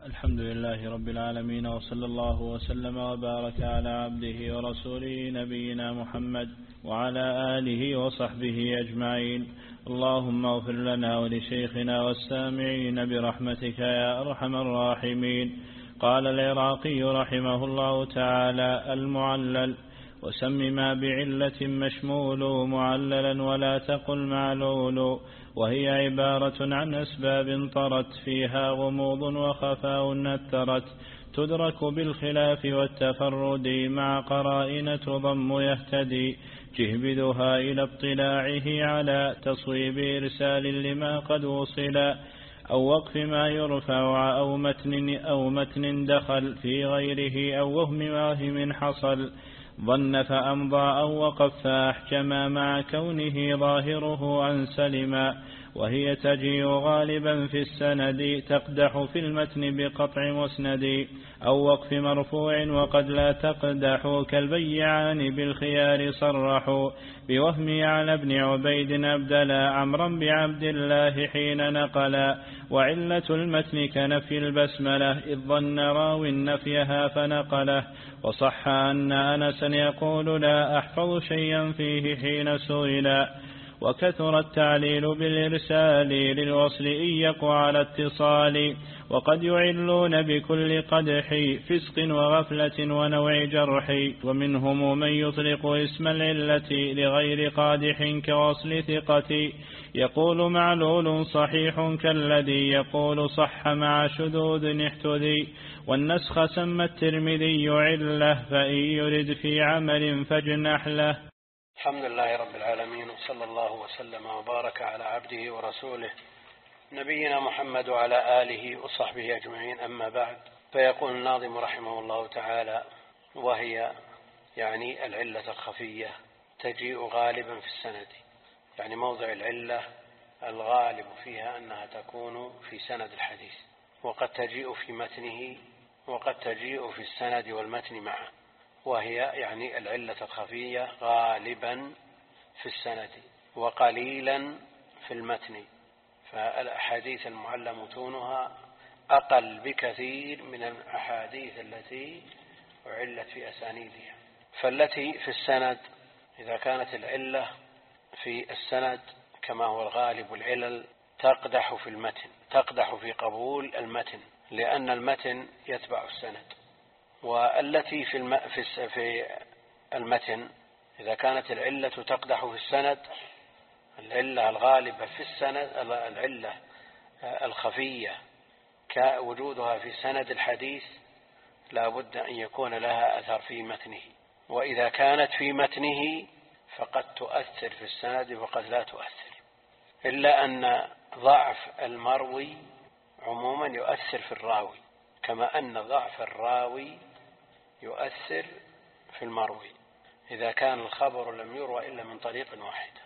الحمد لله رب العالمين، وصلى الله وسلم وبارك على عبده ورسوله نبينا محمد وعلى آله وصحبه أجمعين. اللهم اغفر لنا ولشيخنا والسامعين برحمتك يا أرحم الراحمين. قال العراقي رحمه الله تعالى: المعلل: وسم ما بعلة مشمول معللا ولا تقل معلول، وهي عبارة عن أسباب طرت فيها غموض وخفاء نثرت، تدرك بالخلاف والتفرد مع قرائن تضم يهتدي، جهبذها إلى اطلاعه على تصويب إرسال لما قد وصلا، أو وقف ما يرفع أو متن دخل في غيره، أو وهم حصل ظن فأمضى، أو وقف فأحكما مع كونه ظاهره أن سلما، وهي تجيء غالبا في السند تقدح في المتن بقطع مسند، أو وقف مرفوع وقد لا تقدح، كالبيعان بالخيار صرحوا، بوهم على ابن عبيد أبدلا عمرا بعبد الله حين نقلا، وعلة المتن كنفي البسملة إذ ظن راو نفيها فنقله، وصح أن أنسا يقول لا أحفظ شيئا فيه حين سئلا، وكثر التعليل بالإرسال للوصل إن يقع على اتصال، وقد يعلون بكل قدح فسق وغفلة ونوع جرح، ومنهم من يطلق اسم العلة لغير قادح كوصل ثقة، يقول معلول صحيح كالذي يقول صح مع شذوذ احتذي، والنسخ سمى الترمذي علة، فإن يرد في عمل فاجنح له. الحمد لله رب العالمين، وصلى الله وسلم وبارك على عبده ورسوله نبينا محمد وعلى آله وصحبه أجمعين، أما بعد. فيقول الناظم رحمه الله تعالى: وهي يعني العلة الخفية تجيء غالبا في السند، يعني موضع العلة الغالب فيها أنها تكون في سند الحديث، وقد تجيء في متنه وقد تجيء في السند والمتن معا، وهي يعني العلة الخفية غالبا في السند وقليلا في المتن، فالأحاديث المعلى متونها أقل بكثير من الأحاديث التي علت في أسانيدها. فالتي في السند إذا كانت العلة في السند كما هو الغالب العلل تقدح في المتن، تقدح في قبول المتن، لأن المتن يتبع السند. والتي في المتن إذا كانت العلة تقدح في السند، العلة الغالبة في السند، العلة الخفية كوجودها في سند الحديث لا بد أن يكون لها أثر في متنه، وإذا كانت في متنه فقد تؤثر في السند وقد لا تؤثر، إلا أن ضعف المروي عموما يؤثر في الراوي، كما أن ضعف الراوي يؤثر في المروي إذا كان الخبر لم يروى إلا من طريق واحدة.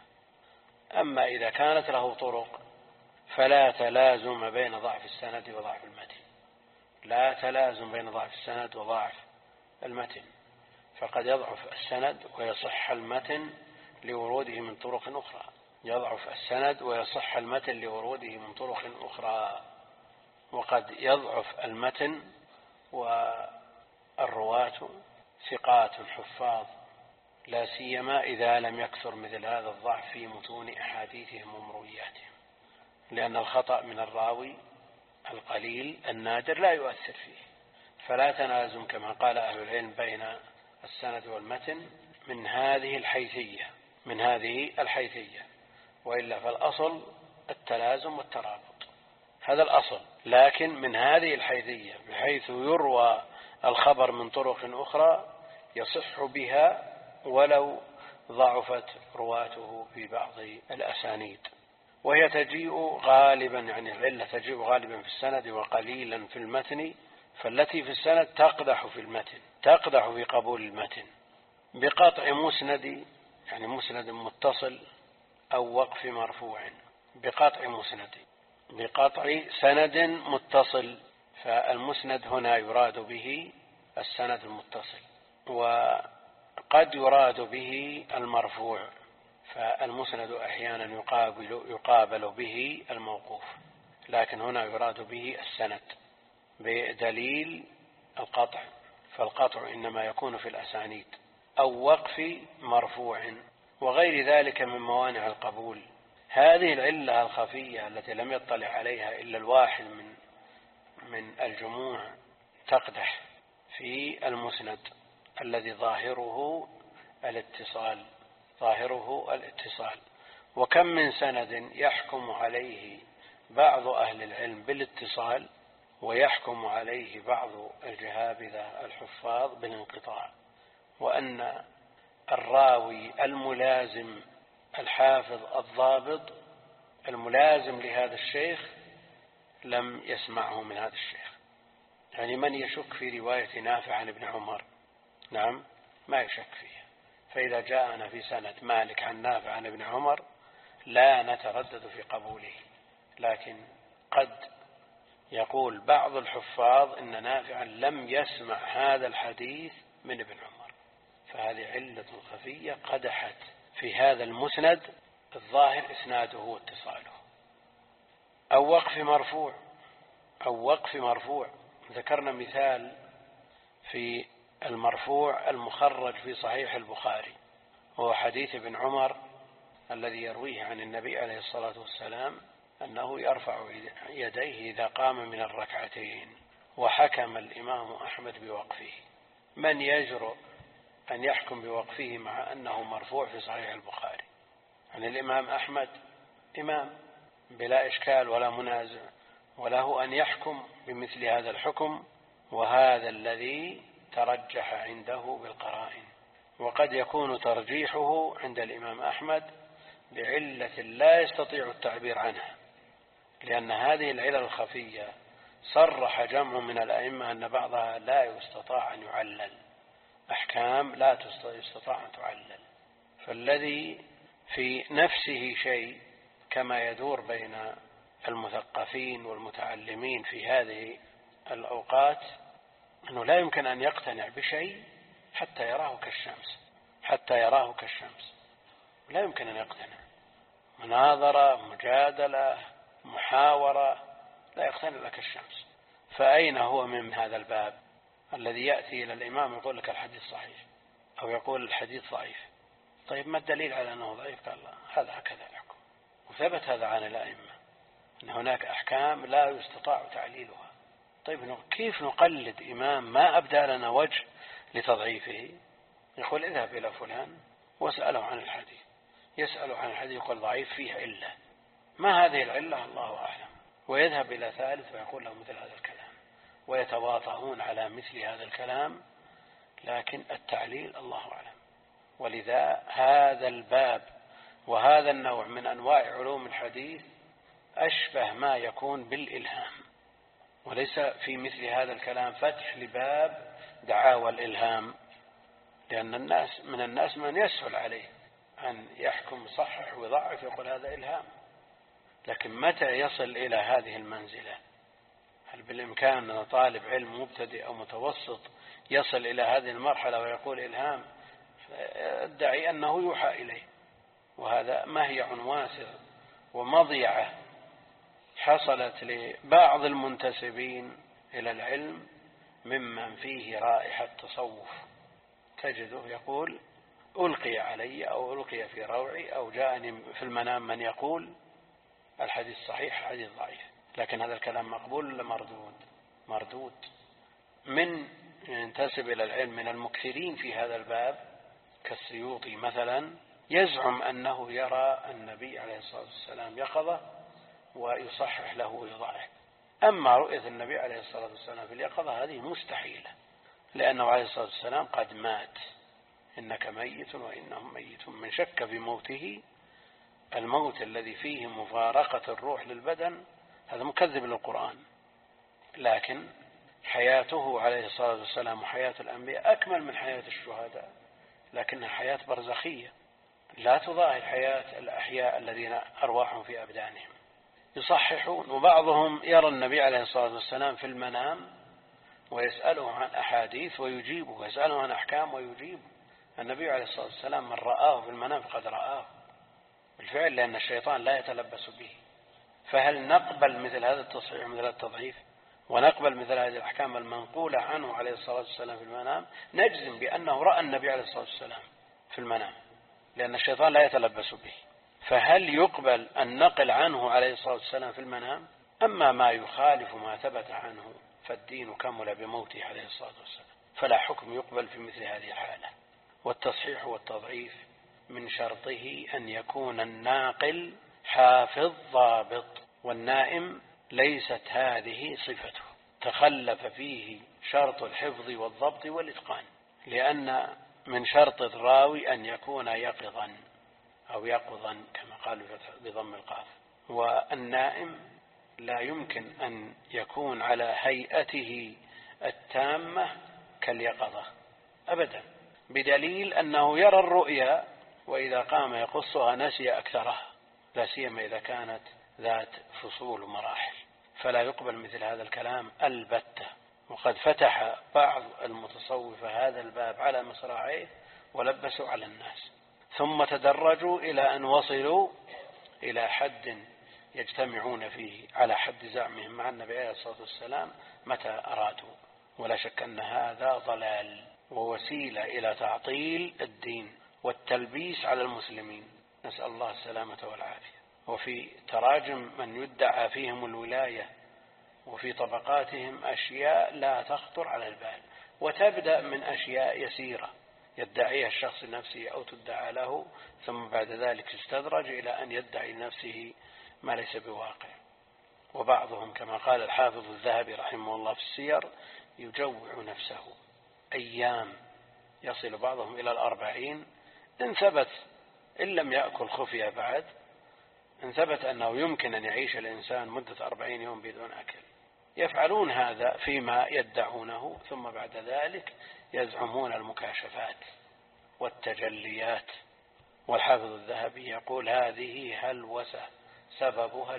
أما إذا كانت له طرق فلا تلازم بين ضعف السند وضعف المتن، لا تلازم بين ضعف السند وضعف المتن، فقد يضعف السند ويصح المتن لوروده من طرق أخرى، يضعف السند ويصح المتن لوروده من طرق أخرى، وقد يضعف المتن والرواة ثقات حفاظ، لا سيما إذا لم يكثر مثل هذا الضعف في متون أحاديثهم ومروياتهم، لأن الخطأ من الراوي القليل النادر لا يؤثر فيه، فلا تنازم كما قال أهل العلم بين السند والمتن من هذه الحيثية، وإلا فالأصل التلازم والترابط، هذا الأصل، لكن من هذه الحيثية بحيث يروى الخبر من طرق أخرى يصح بها ولو ضعفت رواته في بعض الأسانيد. وهي تجيء غالبا، يعني العلة تجيء غالبا في السند وقليلا في المتن، فالتي في السند تقدح في المتن، تقدح في قبول المتن بقطع مسند، يعني مسند متصل، أو وقف مرفوع، بقطع مسند، بقطع سند متصل، فالمسند هنا يراد به السند المتصل، وقد يراد به المرفوع، فالمسند أحيانا يقابل به الموقوف، لكن هنا يراد به السند. بدليل القطع، فالقطع إنما يكون في الأسانيد، أو وقف مرفوع وغير ذلك من موانع القبول. هذه العلة الخفية التي لم يطلع عليها إلا الواحد من الجموع تقدح في المسند الذي ظاهره الاتصال. وكم من سند يحكم عليه بعض أهل العلم بالاتصال ويحكم عليه بعض الجهابذة الحفاظ بالانقطاع، وأن الراوي الملازم الحافظ الضابط الملازم لهذا الشيخ لم يسمعه من هذا الشيخ. يعني من يشك في رواية نافع عن ابن عمر؟ نعم، ما يشك فيها. فإذا جاءنا في سند مالك عن نافع عن ابن عمر لا نتردد في قبوله، لكن قد يقول بعض الحفاظ إن نافعا لم يسمع هذا الحديث من ابن عمر، فهذه علة خفية قدحت في هذا المسند الظاهر إسناده واتصاله. أو وقف مرفوع ذكرنا مثال في المرفوع المخرج في صحيح البخاري، وهو حديث ابن عمر الذي يرويه عن النبي عليه الصلاة والسلام أنه يرفع يديه إذا قام من الركعتين، وحكم الإمام أحمد بوقفه. من يجرؤ أن يحكم بوقفه مع أنه مرفوع في صحيح البخاري؟ عن الإمام أحمد إمام بلا إشكال ولا منازع، وله أن يحكم بمثل هذا الحكم، وهذا الذي ترجح عنده بالقرائن. وقد يكون ترجيحه عند الإمام أحمد بعلة لا يستطيع التعبير عنها، لأن هذه العلل الخفية صرح جمع من الأئمة أن بعضها لا يستطاع أن يعلل، أحكام لا يستطاع أن تعلل. فالذي في نفسه شيء كما يدور بين المثقفين والمتعلمين في هذه الأوقات أنه لا يمكن أن يقتنع بشيء حتى يراه كالشمس، لا يمكن أن يقتنع. مناظرة، مجادلة، محاورة، لا يقتنع لك الشمس. فأين هو من هذا الباب الذي يأتي إلى الإمام يقول لك الحديث صحيح أو يقول الحديث ضعيف؟ طيب ما الدليل على أنه ضعيف؟ قال هذا هكذا الحكم. وثبت هذا عن الأئمة أن هناك أحكام لا يستطاع تعليلها. طيب كيف نقلد إمام ما أبدى لنا وجه لتضعيفه؟ يقول اذهب إلى فلان واسأله عن الحديث، يسأله عن الحديث يقول ضعيف فيه علة، ما هذه العلة؟ الله أعلم. ويذهب إلى ثالث ويقول له مثل هذا الكلام، ويتواطؤون على مثل هذا الكلام، لكن التعليل الله أعلم. ولذا هذا الباب وهذا النوع من أنواع علوم الحديث أشبه ما يكون بالإلهام، وليس في مثل هذا الكلام فتح لباب دعاوى الإلهام، لأن الناس من يسهل عليه أن يحكم صحح ويضعف يقول هذا إلهام. لكن متى يصل إلى هذه المنزلة؟ هل بالإمكان أن طالب علم مبتدئ أو متوسط يصل إلى هذه المرحلة ويقول إلهام؟ ادعي أنه يوحى إليه، وهذا مهيع واسع ومضيعة حصلت لبعض المنتسبين إلى العلم ممن فيه رائحة تصوف. تجده يقول ألقي علي أو ألقي في روعي أو جاءني في المنام من يقول الحديث صحيح الحديث ضعيف. لكن هذا الكلام مقبول ولا مردود؟ من ينتسب إلى العلم من المكثرين في هذا الباب كالسيوطي مثلا يزعم أنه يرى النبي عليه الصلاة والسلام يقظة ويصحح له ويضعف. أما رؤية النبي عليه الصلاة والسلام في اليقظة هذه مستحيلة، لأنه عليه الصلاة والسلام قد مات، إنك ميت وإنهم ميتون. من شك في موته، الموت الذي فيه مفارقة الروح للبدن، هذا مكذب للقرآن. لكن حياته عليه الصلاة والسلام وحياة الأنبياء أكمل من حياة الشهداء، لكنها حياة برزخية لا تضاهي حياة الأحياء الذين أرواحهم في أبدانهم. يصححون، وبعضهم يرى النبي عليه الصلاة والسلام في المنام ويسأله عن أحاديث ويجيبه، ويسأله عن أحكام ويجيبه. النبي عليه الصلاة والسلام من رآه في المنام فقد رآه بالفعل، لأن الشيطان لا يتلبس به. فهل نقبل مثل هذا التصحيح مثل هذا التضعيف؟ ونقبل مثل هذه الأحكام المنقولة عنه عليه الصلاة والسلام في المنام، نجزم بأنه رأى النبي عليه الصلاة والسلام في المنام، لأن الشيطان لا يتلبس به. فهل يقبل النقل عنه عليه الصلاة والسلام في المنام؟ أما ما يخالف ما ثبت عنه فالدين كمل بموته عليه الصلاة والسلام، فلا حكم يقبل في مثل هذه الحالة. والتصحيح والتضعيف من شرطه أن يكون الناقل حافظ ضابط، والنائم ليست هذه صفته، تخلف فيه شرط الحفظ والضبط والإتقان، لأن من شرط الراوي أن يكون يقظا أو يقظا كما قالوا بضم القاف، والنائم لا يمكن أن يكون على هيئته التامة كاليقظة أبدا، بدليل أنه يرى الرؤيا وإذا قام يقصها نسي أكثرها، لا سيما إذا كانت ذات فصول ومراحل، فلا يقبل مثل هذا الكلام البتة. وقد فتح بعض المتصوفة هذا الباب على مصراعيه ولبسوا على الناس، ثم تدرجوا إلى أن وصلوا إلى حد يجتمعون فيه على حد زعمهم مع النبي عليه الصلاة والسلام متى أرادوا. ولا شك أن هذا ضلال ووسيلة إلى تعطيل الدين والتلبيس على المسلمين، نسأل الله السلامة والعافية. وفي تراجم من يدعى فيهم الولاية وفي طبقاتهم أشياء لا تخطر على البال، وتبدأ من أشياء يسيرة يدعيها الشخص نفسه أو تدعى له، ثم بعد ذلك يستدرج إلى أن يدعي لنفسه ما ليس بواقع. وبعضهم كما قال الحافظ الذهبي رحمه الله في السير يجوع نفسه أيام، يصل بعضهم إلى 40 إن ثبت، إن لم يأكل خفية بعد، إن ثبت أنه يمكن أن يعيش الإنسان مدة 40 يوم بدون أكل، يفعلون هذا فيما يدعونه، ثم بعد ذلك يزعمون المكاشفات والتجليات. والحافظ الذهبي يقول هذه هلوسة سببها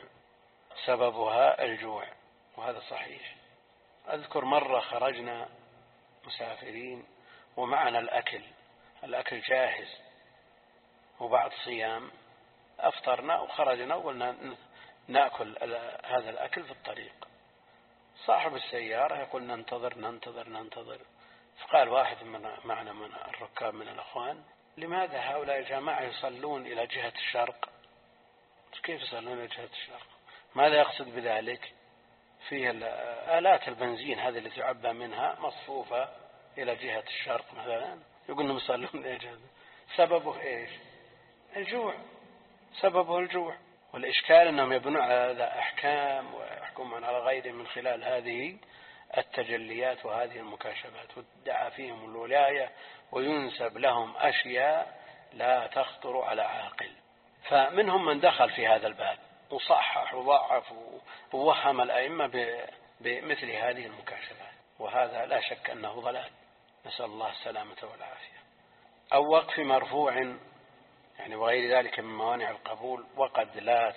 الجوع، وهذا صحيح. أذكر مرة خرجنا مسافرين ومعنا الأكل جاهز وبعد صيام أفطرنا وخرجنا وقلنا نأكل هذا الأكل في الطريق. صاحب السيارة يقول ننتظر، فقال واحد معنا من الركاب من الأخوان لماذا هؤلاء الجماعة يصلون إلى جهة الشرق؟ كيف يصلون إلى جهة الشرق؟ ماذا يقصد بذلك؟ فيه آلات البنزين هذه التي تعبى منها مصفوفة إلى جهة الشرق مثلا، يقول انهم يصلون إلى جهة. سببه إيش؟ الجوع، سببه الجوع. والإشكال أنهم يبنون على هذا أحكام ويحكمون على غيره من خلال هذه التجليات وهذه المكاشفات، وتدعى فيهم الولاية وينسب لهم أشياء لا تخطر على عاقل. فمنهم من دخل في هذا الباب وصحح وضعف ووهم الأئمة بمثل هذه المكاشفات، وهذا لا شك أنه ضلال، نسأل الله السلامة والعافية. أو وقف مرفوع يعني وغير ذلك من موانع القبول. وقد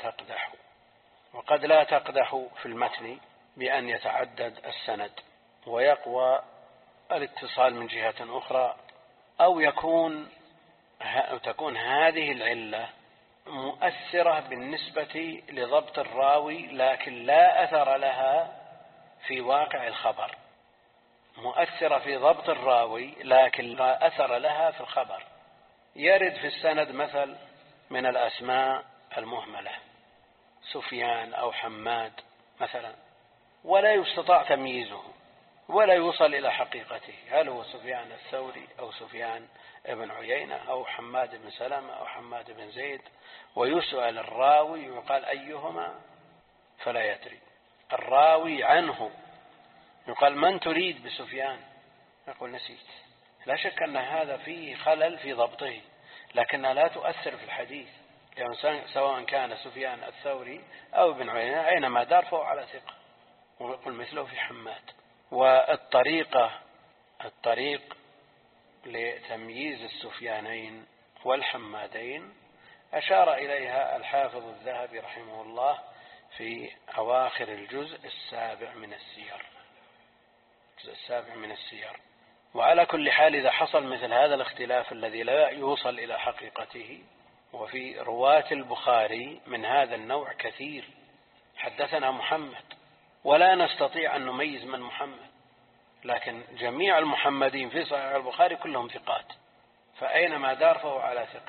لا تقدح في المتن بأن يتعدد السند ويقوى الاتصال من جهة أخرى، أو تكون هذه العلة مؤثرة بالنسبة لضبط الراوي لكن لا أثر لها في واقع الخبر، مؤثرة في ضبط الراوي لكن لا أثر لها في الخبر. يرد في السند مثل من الأسماء المهملة سفيان أو حماد مثلا، ولا يستطاع تمييزه ولا يوصل إلى حقيقته، هل هو سفيان الثوري أو سفيان ابن عيينة أو حماد بن سلمة أو حماد بن زيد، ويسأل الراوي ويقال أيهما فلا يدري. الراوي عنه يقال من تريد بسفيان؟ يقول نسيت. لا شك أن هذا فيه خلل في ضبطه، لكنها لا تؤثر في الحديث، يعني سواء كان سفيان الثوري أو ابن عيينة أينما دار فهو على ثقة، ويقول مثله في حماد. والطريق لتمييز السفيانين والحمادين أشار إليها الحافظ الذهبي رحمه الله في أواخر الجزء السابع من السير. وعلى كل حال إذا حصل مثل هذا الاختلاف الذي لا يوصل إلى حقيقته، وفي رواة البخاري من هذا النوع كثير، حدثنا محمد ولا نستطيع أن نميز من محمد، لكن جميع المحمدين في صحيح البخاري كلهم ثقات، فأينما دار فهو على ثقة.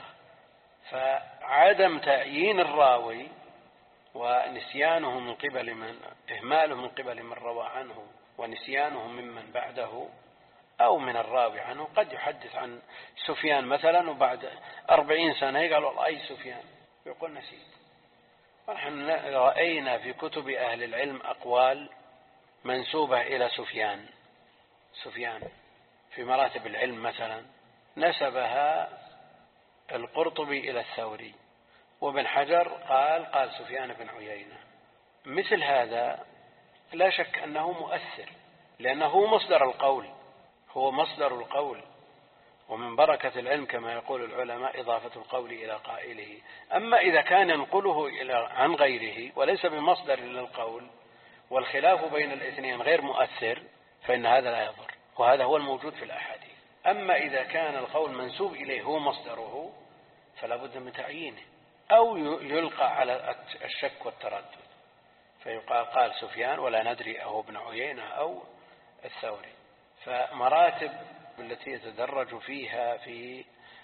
فعدم تعيين الراوي ونسيانه من قبل من إهماله من قبل من روى عنه ونسيانه ممن بعده أو من الراوي عنه. قد يحدث عن سفيان مثلا وبعد 40 سنة قال والله أي سفيان، يقول نسيت. ونحن رأينا في كتب أهل العلم أقوال منسوبة إلى سفيان في مراتب العلم مثلا نسبها القرطبي إلى الثوري، وابن حجر قال سفيان بن عيينة. مثل هذا لا شك أنه مؤثر، لأنه هو مصدر القول، ومن بركة العلم كما يقول العلماء إضافة القول إلى قائله. أما إذا كان ينقله عن غيره وليس بمصدر للقول والخلاف بين الاثنين غير مؤثر فإن هذا لا يضر، وهذا هو الموجود في الأحاديث. أما إذا كان القول منسوب إليه هو مصدره فلا بد من تعيينه، أو يلقى على الشك والتردد فيقال قال سفيان ولا ندري أهو ابن عيينة أو الثوري. فمراتب التي يتدرج فيها في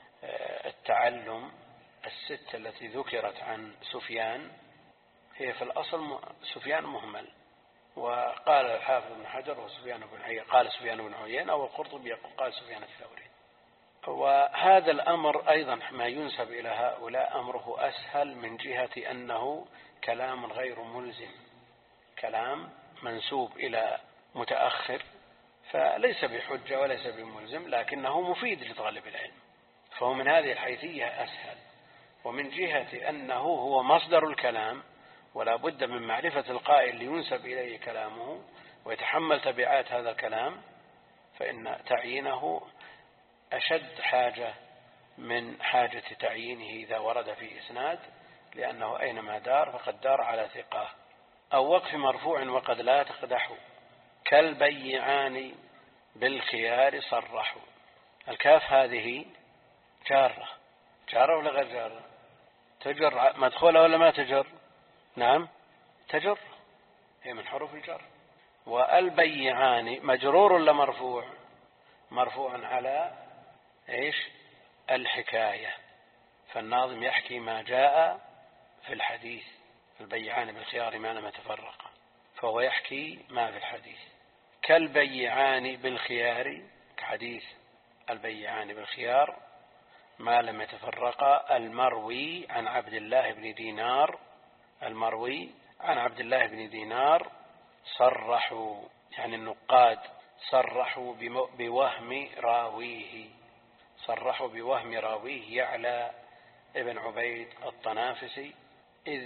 التعلم الست التي ذكرت عن سفيان هي في الأصل سفيان مهمل. وقال الحافظ بن حجر قال سفيان بن عيينة، والقرطبي قال سفيان الثوري. وهذا الأمر أيضا ما ينسب إلى هؤلاء أمره أسهل من جهة أنه كلام غير ملزم، كلام منسوب إلى متأخر فليس بحجة وليس بملزم، لكنه مفيد لطالب العلم، فهو من هذه الحيثية أسهل. ومن جهة أنه هو مصدر الكلام ولا بد من معرفة القائل لينسب إليه كلامه ويتحمل تبعات هذا الكلام، فإن تعيينه أشد حاجة من حاجة تعيينه إذا ورد في إسناد، لأنه أينما دار فقد دار على ثقة. أو وقف مرفوع وقد لا تقدح كالبيعان بالخيار صرحوا. الكاف هذه جارة ولا غير جارة؟ تجر مدخولة ولا ما تجر؟ نعم تجر، هي من حروف الجر. والبيعان مجرور ولا مرفوع؟ مرفوع على ايش؟ الحكاية. فالناظم يحكي ما جاء في الحديث، البيعان بالخيار ما لم يتفرقا، فهو يحكي ما في الحديث. كالبيعان بالخيار كحديث البيعان بالخيار ما لم يتفرقا، المروي عن عبد الله بن دينار صرحوا، يعني النقاد صرحوا بوهم راويه يعلى ابن عبيد الطنافسي، إذ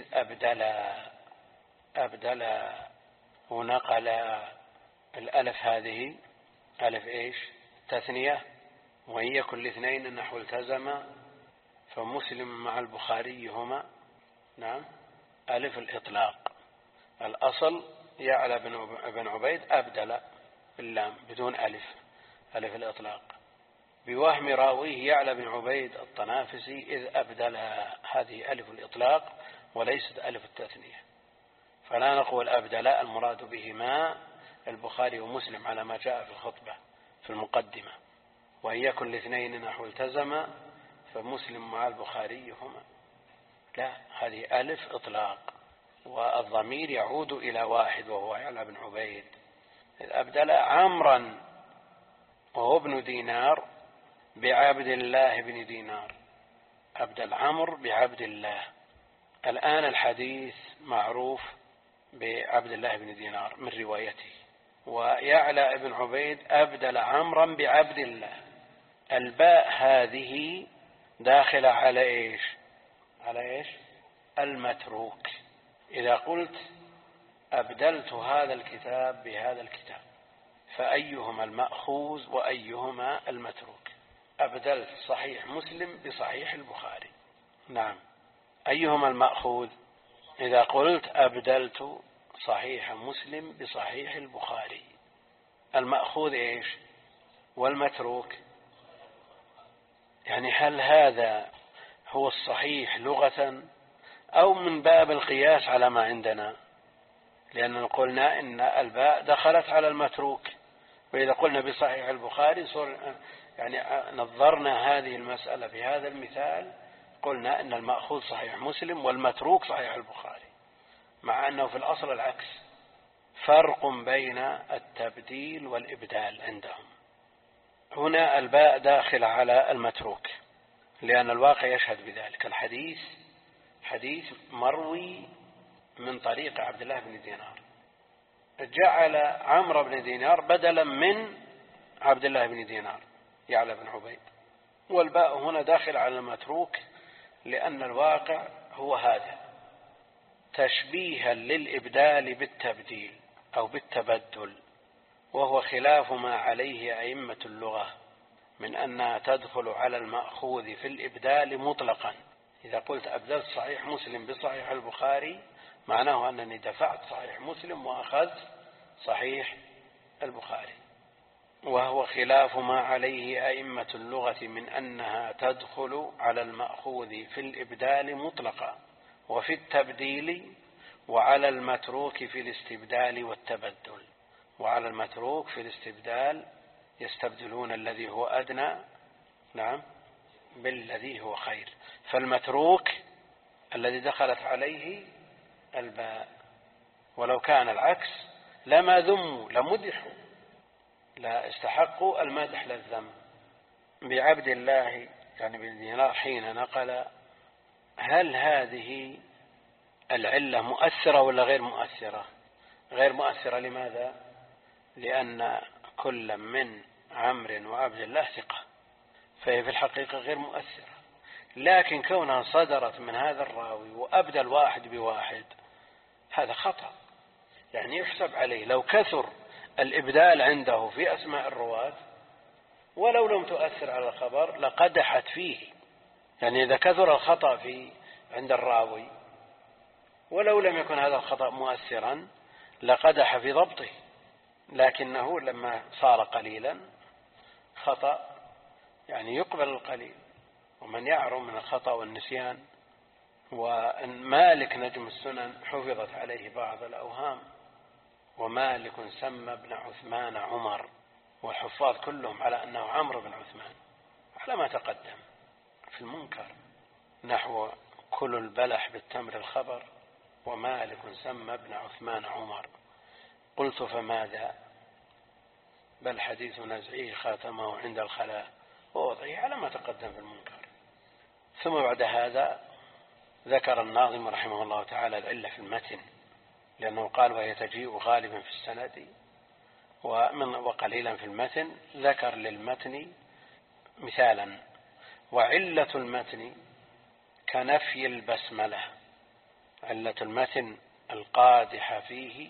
أبدلا ونقل. الألف هذه ألف إيش؟ تثنية، وإن يكن الاثنين نحو التزم فمسلم مع البخاري هما. نعم ألف الإطلاق، الأصل يعلى بن عبيد أبدل باللام بدون ألف الإطلاق، بوهم راويه يعلى بن عبيد الطنافسي إذ أبدلها، هذه ألف الإطلاق وليست ألف التثنية. فلا نقول أبدلا المراد بهما البخاري ومسلم على ما جاء في الخطبة في المقدمة، وإن يكن الاثنين نحو التزم فمسلم مع البخاري هما. لا، هذه ألف إطلاق، والضمير يعود إلى واحد وهو يعلى بن عبيد. إذ أبدل عمرا وهو ابن دينار بعبد الله بن دينار، أبدل عمر بعبد الله. الآن الحديث معروف بعبد الله بن دينار من روايته، ويعلى ابن عبيد أبدل عمرا بعبد الله. الباء هذه داخلة على إيش؟ المتروك. إذا قلت أبدلت هذا الكتاب بهذا الكتاب فأيهما المأخوذ وأيهما المتروك؟ أبدلت صحيح مسلم بصحيح البخاري. نعم، أيهما المأخوذ؟ إذا قلت أبدلت صحيح مسلم بصحيح البخاري، المأخوذ إيش؟ والمتروك. يعني هل هذا هو الصحيح لغة أو من باب القياس على ما عندنا؟ لأننا قلنا إن الباء دخلت على المتروك، وإذا قلنا بصحيح البخاري يعني نظرنا هذه المسألة في هذا المثال، قلنا إن المأخوذ صحيح مسلم والمتروك صحيح البخاري، مع أنه في الأصل العكس. فرق بين التبديل والإبدال عندهم. هنا الباء داخل على المتروك لأن الواقع يشهد بذلك. الحديث حديث مروي من طريق عبد الله بن دينار، جعل عمرو بن دينار بدلا من عبد الله بن دينار يعلى بن عبيد، والباء هنا داخل على المتروك لأن الواقع هو هذا، تشبيها للإبدال بالتبديل أو بالتبدل، وهو خلاف ما عليه أئمة اللغة من أنها تدخل على المأخوذ في الإبدال مطلقا. إذا قلت أبدلت صحيح مسلم بصحيح البخاري معناه أنني دفعت صحيح مسلم وأخذت صحيح البخاري، وهو خلاف ما عليه أئمة اللغة من أنها تدخل على المأخوذ في الإبدال مطلقا وفي التبديل، وعلى المتروك في الاستبدال والتبدل. وعلى المتروك في الاستبدال يستبدلون الذي هو أدنى بالذي هو خير، فالمتروك الذي دخلت عليه الباء، ولو كان العكس لما ذموا لمدحوا، لا استحقوا المدح للذم. بعبد الله يعني بن دينار حين نقل، هل هذه العلة مؤثرة ولا غير مؤثرة؟ غير مؤثرة. لماذا؟ لأن كل من عمرو وعبد الله ثقة، فهي في الحقيقة غير مؤثرة، لكن كونها صدرت من هذا الراوي وأبدل واحد بواحد هذا خطأ، يعني يحسب عليه. لو كثر الإبدال عنده في أسماء الرواة ولو لم تؤثر على الخبر لقدحت فيه، يعني إذا كثر الخطأ عند الراوي ولو لم يكن هذا الخطأ مؤثرا لقدح في ضبطه، لكنه لما صار قليلا خطأ يعني يقبل القليل، ومن يعرم من الخطأ والنسيان. ومالك نجم السنن حفظت عليه بعض الأوهام، ومالك سمى ابن عثمان عمر، والحفاظ كلهم على أنه عمرو بن عثمان على ما تقدم في المنكر، نحو كل البلح بالتمر الخبر، ومالك سمى ابن عثمان عمر. قلت فماذا؟ بل حديث نزعه خاتمه عند الخلاء ووضعه على ما تقدم في المنكر. ثم بعد هذا ذكر الناظم رحمه الله تعالى العلة في المتن، لأنه قال وهي تجيء غالبا في السند وقليلا في المتن. ذكر للمتن مثالا: وعلة المتن كنفي البسملة. علة المتن القادح فيه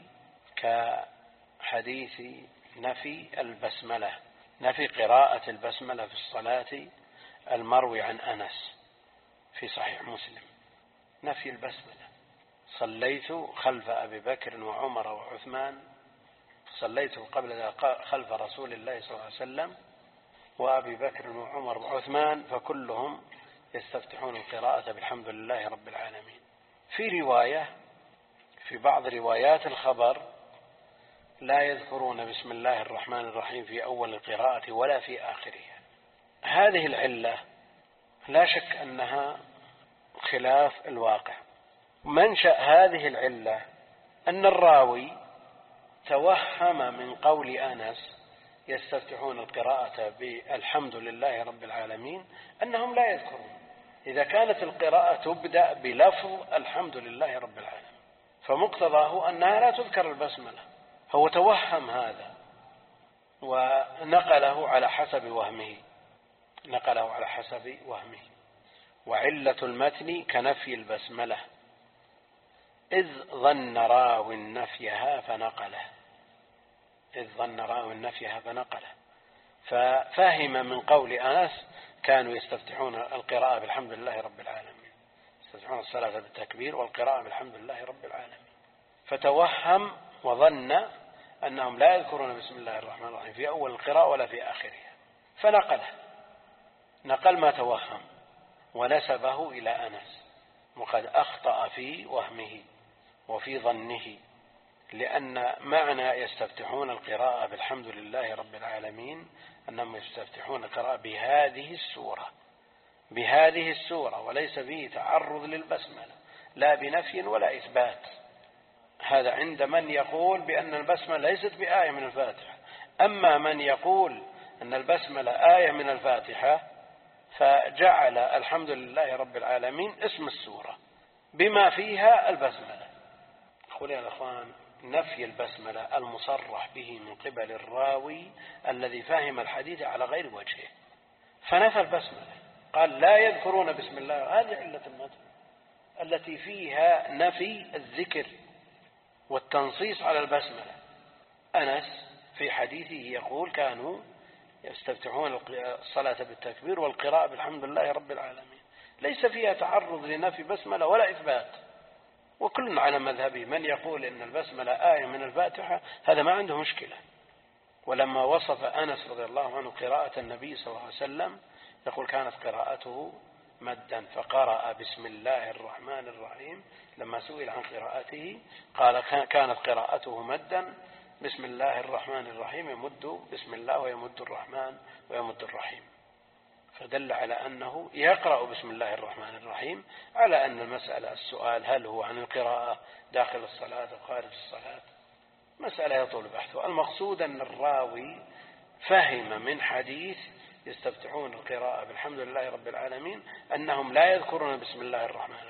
كحديث نفي البسملة، نفي قراءة البسملة في الصلاة المروي عن أنس في صحيح مسلم، نفي البسملة. صليت خلف أبي بكر وعمر وعثمان، صليت قبل ذلك خلف رسول الله صلى الله عليه وسلم وأبي بكر وعمر وعثمان فكلهم يستفتحون القراءة بالحمد لله رب العالمين. في رواية في بعض روايات الخبر لا يذكرون بسم الله الرحمن الرحيم في أول القراءة ولا في آخرها. هذه العلة لا شك أنها خلاف الواقع. منشأ هذه العلة أن الراوي توهم من قول أنس يستفتحون القراءة بالحمد لله رب العالمين أنهم لا يذكرون. إذا كانت القراءة تبدأ بلفظ الحمد لله رب العالمين فمقتضاه أنها لا تذكر البسملة، هو توهم هذا ونقله على حسب وهمه. وعلة المتن كنفي البسملة إذ ظن راو نفيها فنقله، ففهم من قول أنس كانوا يستفتحون القراءة بالحمد لله رب العالمين، يستفتحون الصلاة بالتكبير والقراءة بالحمد لله رب العالمين، فتوهم وظن أنهم لا يذكرون بسم الله الرحمن الرحيم في أول القراءة ولا في آخرها، نقل ما توهم ونسبه إلى أنس، وقد أخطأ في وهمه وفي ظنه، لأن معنى يستفتحون القراءة بالحمد لله رب العالمين أنهم يستفتحون القراءة بهذه السورة وليس فيه تعرض للبسملة لا بنفي ولا إثبات. هذا عند من يقول بأن البسملة ليست بآية من الفاتحة. أما من يقول أن البسملة آية من الفاتحة فجعل الحمد لله رب العالمين اسم السورة بما فيها البسملة. أقول يا الأخوان نفي البسملة المصرح به من قبل الراوي الذي فهم الحديث على غير وجهه، فنفى البسملة قال لا يذكرون بسم الله. هذه علة المتن التي فيها نفي الذكر والتنصيص على البسملة. أنس في حديثه يقول كانوا يستفتحون الصلاة بالتكبير والقراءة بالحمد لله رب العالمين، ليس فيها تعرض لنفي بسملة ولا إثبات. وكل على مذهبه من يقول إن البسملة آية من الفاتحة هذا ما عنده مشكلة. ولما وصف أنس رضي الله عنه قراءة النبي صلى الله عليه وسلم يقول كانت قراءته مدا فقرأ بسم الله الرحمن الرحيم. لما سئل عن قراءته قال كانت قراءته مدا بسم الله الرحمن الرحيم، يمد بسم الله ويمد الرحمن ويمد الرحيم، فدل على أنه يقرأ بسم الله الرحمن الرحيم، على أن المسألة السؤال هل هو عن القراءة داخل الصلاة أو خارج الصلاة مسألة يطول بحثها. المقصود أن الراوي فهم من حديث يستفتحون القراءة بالحمد لله رب العالمين أنهم لا يذكرون بسم الله الرحمن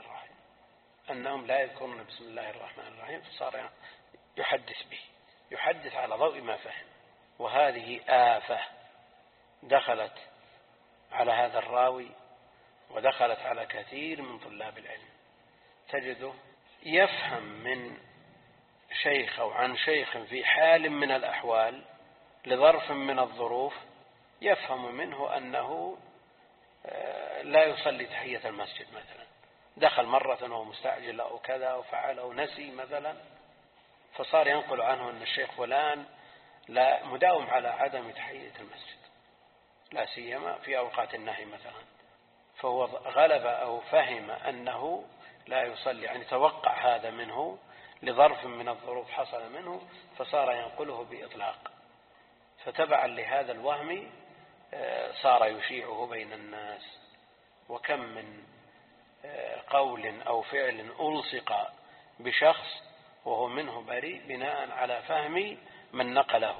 الرحيم، فصار يحدث به، يحدث على ضوء ما فهم. وهذه آفة دخلت على هذا الراوي ودخلت على كثير من طلاب العلم. تجده يفهم من شيخ أو عن شيخ في حال من الأحوال لظرف من الظروف يفهم منه أنه لا يصلي تحية المسجد مثلا، دخل مرة وهو مستعجل أو كذا أو فعل أو نسي مثلا، فصار ينقل عنه أن الشيخ فلان لا مداوم على عدم تحية المسجد لا سيما في أوقات النهي مثلا، فهو غلب أو فهم أنه لا يصلي، يعني توقع هذا منه لظرف من الظروف حصل منه فصار ينقله بإطلاق، فتبعا لهذا الوهم صار يشيعه بين الناس. وكم من قول أو فعل ألصق بشخص وهو منه بريء بناء على فهم من نقله،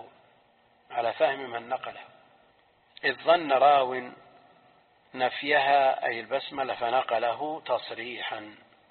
إذ ظن راو نفيها أي البسملة فنقله تصريحا.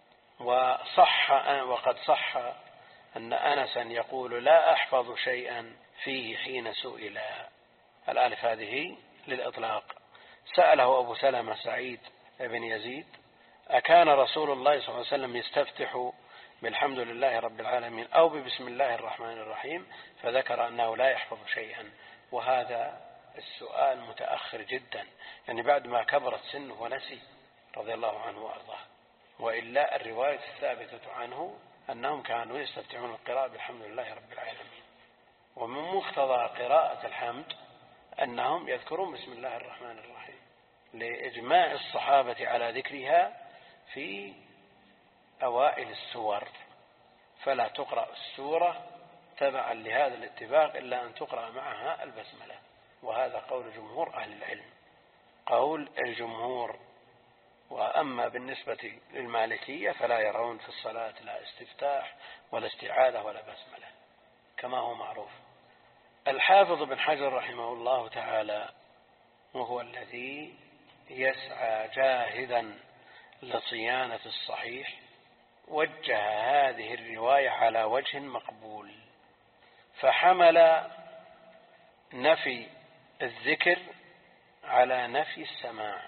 وقد صح أن أنسا يقول لا أحفظ شيئا فيه حين سئل. الألف هذه للإطلاق. سأله أبو سلمة سعيد بن يزيد أكان رسول الله صلى الله عليه وسلم يستفتح بالحمد لله رب العالمين أو ببسم الله الرحمن الرحيم، فذكر أنه لا يحفظ شيئا. وهذا السؤال متأخر جدا، يعني بعد ما كبرت سنه ونسي رضي الله عنه وأرضاه. وإلا الرواية الثابتة عنه أنهم كانوا يستفتحون القراءة بالحمد لله رب العالمين. ومن مقتضى قراءة الحمد أنهم يذكرون بسم الله الرحمن الرحيم لإجماع الصحابة على ذكرها في أوائل السور، فلا تقرأ السورة تبعا لهذا الاتفاق إلا أن تقرأ معها البسملة. وهذا قول جمهور أهل العلم، قول الجمهور. وأما بالنسبة للمالكية فلا يرون في الصلاة لا استفتاح ولا استعاذة ولا بسملة كما هو معروف. الحافظ بن حجر رحمه الله تعالى وهو الذي يسعى جاهدا لصيانة الصحيح وجه هذه الرواية على وجه مقبول، فحمل نفي الذكر على نفي السماع،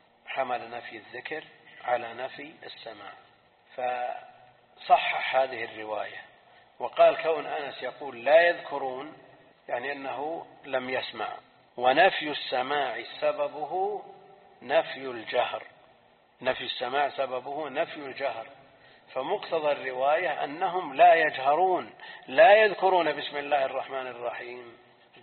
فصحح هذه الرواية وقال كون أنس يقول لا يذكرون يعني أنه لم يسمع، ونفي السماع سببه نفي الجهر، فمقتضى الرواية أنهم لا يجهرون، لا يذكرون بسم الله الرحمن الرحيم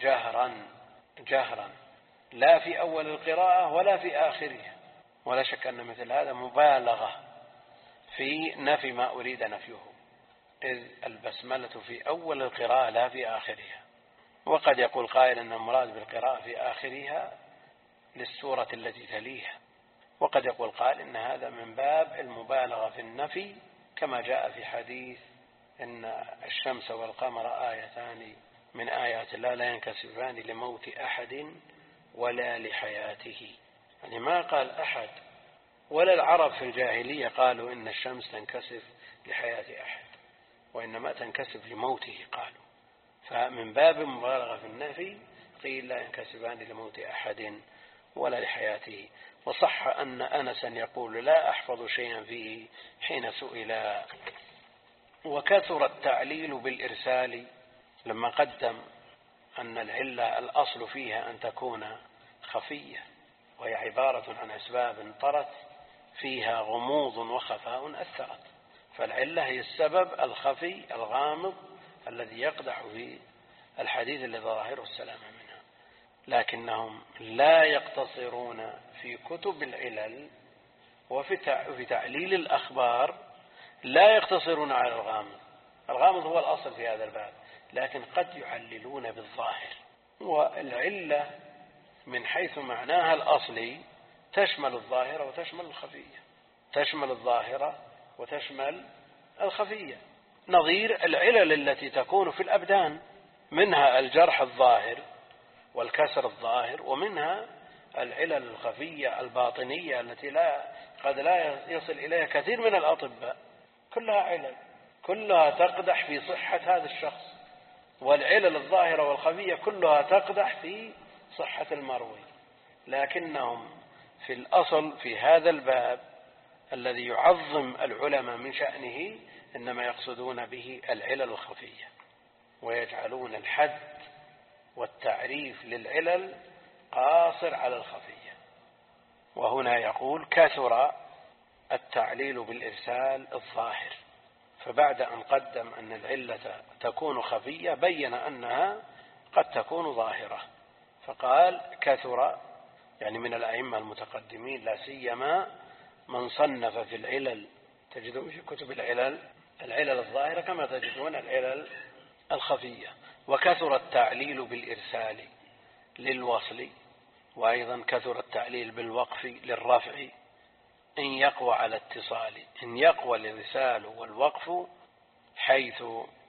جهرا لا في أول القراءة ولا في آخرها. ولا شك أن مثل هذا مبالغة في نفي ما أريد نفيه. إذ البسملة في أول القراءة لا في آخرها. وقد يقول قائل أن المراد بالقراءة في آخرها للسورة التي تليها، وقد يقول قائل إن هذا من باب المبالغة في النفي، كما جاء في حديث إن الشمس والقمر آيتان من آيات الله لا ينكسفان لموت أحد ولا لحياته. يعني ما قال أحد، ولا العرب في الجاهلية قالوا إن الشمس تنكسف لحياة أحد، وإنما تنكسف لموته قالوا. فمن باب المبالغة في النفي قيل لا ينكسفان لموت أحد ولا لحياته. وصح أن أنسا يقول لا أحفظ شيئا فيه حين سئل. وكثر التعليل بالإرسال لما قدم أن العلة الأصل فيها أن تكون خفية، وهي عبارة عن أسباب طرت فيها غموض وخفاء أثرت، فالعلة هي السبب الخفي الغامض الذي يقدح في الحديث الذي ظاهره السلام منها. لكنهم لا يقتصرون في كتب العلل وفي تعليل الأخبار، لا يقتصرون على الغامض. الغامض هو الأصل في هذا الباب، لكن قد يعللون بالظاهر. والعلة من حيث معناها الأصلي تشمل الظاهرة وتشمل الخفية، تشمل الظاهرة وتشمل الخفية، نظير العلل التي تكون في الأبدان، منها الجرح الظاهر والكسر الظاهر، ومنها العلل الخفية الباطنية التي قد لا يصل إليها كثير من الأطباء. كلها علل، كلها تقدح في صحة هذا الشخص، والعلل الظاهرة والخفية كلها تقدح في صحة المروي. لكنهم في الأصل في هذا الباب الذي يعظم العلماء من شأنه إنما يقصدون به العلل الخفية، ويجعلون الحد والتعريف للعلل قاصر على الخفية. وهنا يقول كثر التعليل بالإرسال الظاهر، فبعد أن قدم أن العلة تكون خفية بين أنها قد تكون ظاهرة، فقال كثر يعني من الأئمة المتقدمين، لا سيما من صنف في العلل، تجدون في كتب العلل الظاهرة كما تجدون العلل الخفية. وكثر التعليل بالإرسال للوصل، وأيضا كثر التعليل بالوقف للرفع إن يقوى على اتصال، إن يقوى الإرسال والوقف حيث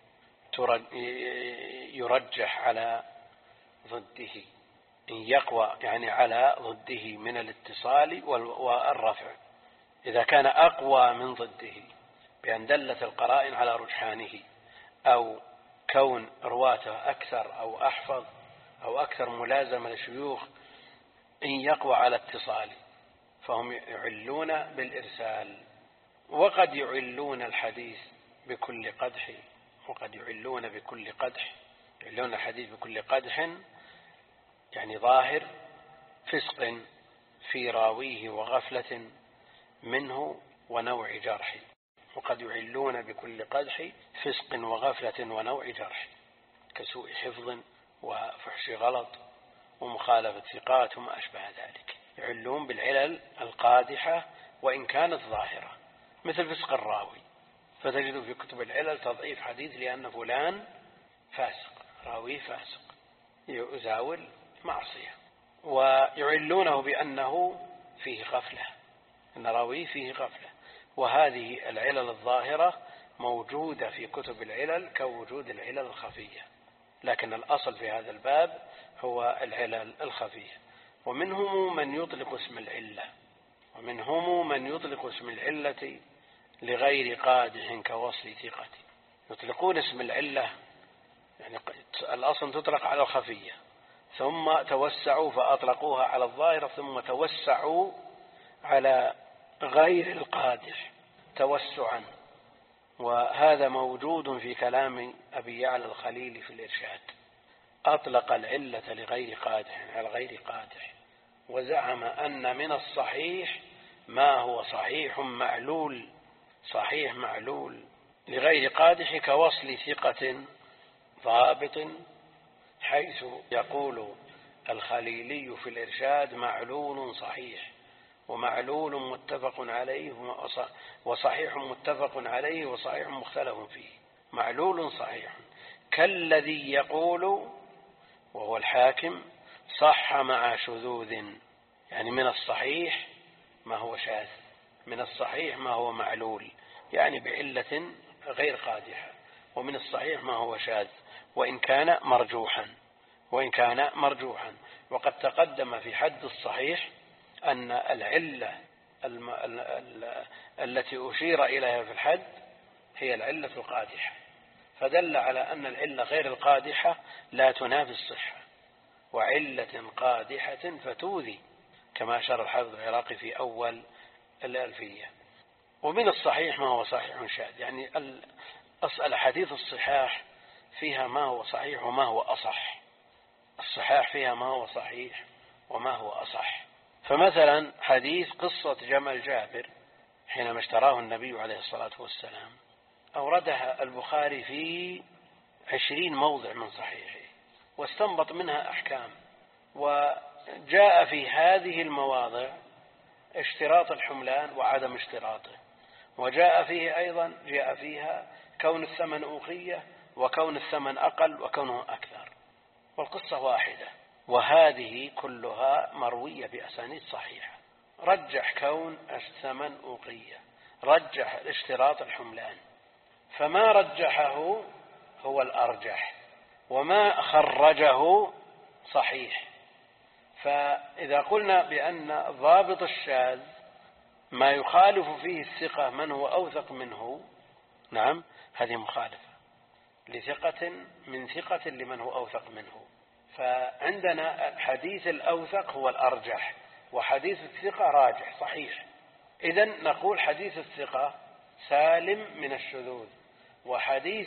يرجح على ضده، إن يقوى يعني على ضده من الاتصال والرفع، إذا كان أقوى من ضده بأن دلت القرائن على رجحانه، أو كون رواته أكثر أو أحفظ أو أكثر ملازمة للشيوخ، إن يقوى على اتصال فهم يعلون بالإرسال. وقد يعلون الحديث بكل قدح، وقد يعلون بكل قدح، يعلون الحديث بكل قدح يعني ظاهر فسق في راويه وغفلة منه ونوع جرح. وقد يعلون بكل قدح فسق وغفلة ونوع جرح، كسوء حفظ وفحش غلط ومخالفة ثقات وما أشبه ذلك. يعلون بالعلل القادحة وإن كانت ظاهرة، مثل فسق الراوي، فتجد في كتب العلل تضعيف حديث لأن فلان فاسق، راوي فاسق يزاول معصية، ويعلونه بأنه فيه غفلة، أن راويه فيه غفلة. وهذه العلل الظاهرة موجودة في كتب العلل كوجود العلل الخفية، لكن الأصل في هذا الباب هو العلل الخفية. ومنهم من يطلق اسم العلة، ومنهم من يطلق اسم العلة لغير قادح كوصل ثقة. يطلقون اسم العلة يعني الأصل تطلق على الخفية، ثم توسعوا فأطلقوها على الظاهرة، ثم توسعوا على غير القادح توسعا. وهذا موجود في كلام أبي يعلى الخليل في الإرشاد، أطلق العلة لغير قادح على غير قادح، وزعم أن من الصحيح ما هو صحيح معلول، صحيح معلول لغير قادح كوصل ثقة ضابط، حيث يقول الخليلي في الإرشاد معلول صحيح، ومعلول متفق عليه، وصحيح متفق عليه، وصحيح مختلف فيه. معلول صحيح. كالذي يقول وهو الحاكم صح مع شذوذ، يعني من الصحيح ما هو شاذ، من الصحيح ما هو معلول يعني بعلة غير قادحة، ومن الصحيح ما هو شاذ وإن كان مرجوحا. وقد تقدم في حد الصحيح أن العلة التي أشير إليها في الحد هي العلة القادحة، فدل على أن العلة غير القادحة لا تنافي الصحة، وعلة قادحة فتوذي، كما أشار الحافظ العراقي في أول الألفية. ومن الصحيح ما هو صحيح شاذ، يعني الحديث الصحاح فيها ما هو صحيح وما هو أصح، الصحاح فيها ما هو صحيح وما هو أصح. فمثلا حديث قصة جمل جابر حينما اشتراه النبي عليه الصلاة والسلام أوردها البخاري في 20 موضع من صحيحه، واستنبط منها أحكام، وجاء في هذه المواضع اشتراط الحملان وعدم اشتراطه، وجاء فيها كون الثمن أوقية وكون الثمن أقل وكونه أكثر، والقصة واحدة، وهذه كلها مروية بأسانيد صحيحة. رجح كون الثمن أوقية، رجح اشتراط الحملان، فما رجحه هو الأرجح، وما خرجه صحيح. فإذا قلنا بأن ضابط الشاذ ما يخالف فيه الثقة من هو أوثق منه، نعم هذه مخالفة لثقة من ثقة لمن هو أوثق منه. فعندنا حديث الأوثق هو الأرجح، وحديث الثقة راجح صحيح. إذن نقول حديث الثقة سالم من الشذوذ، وحديث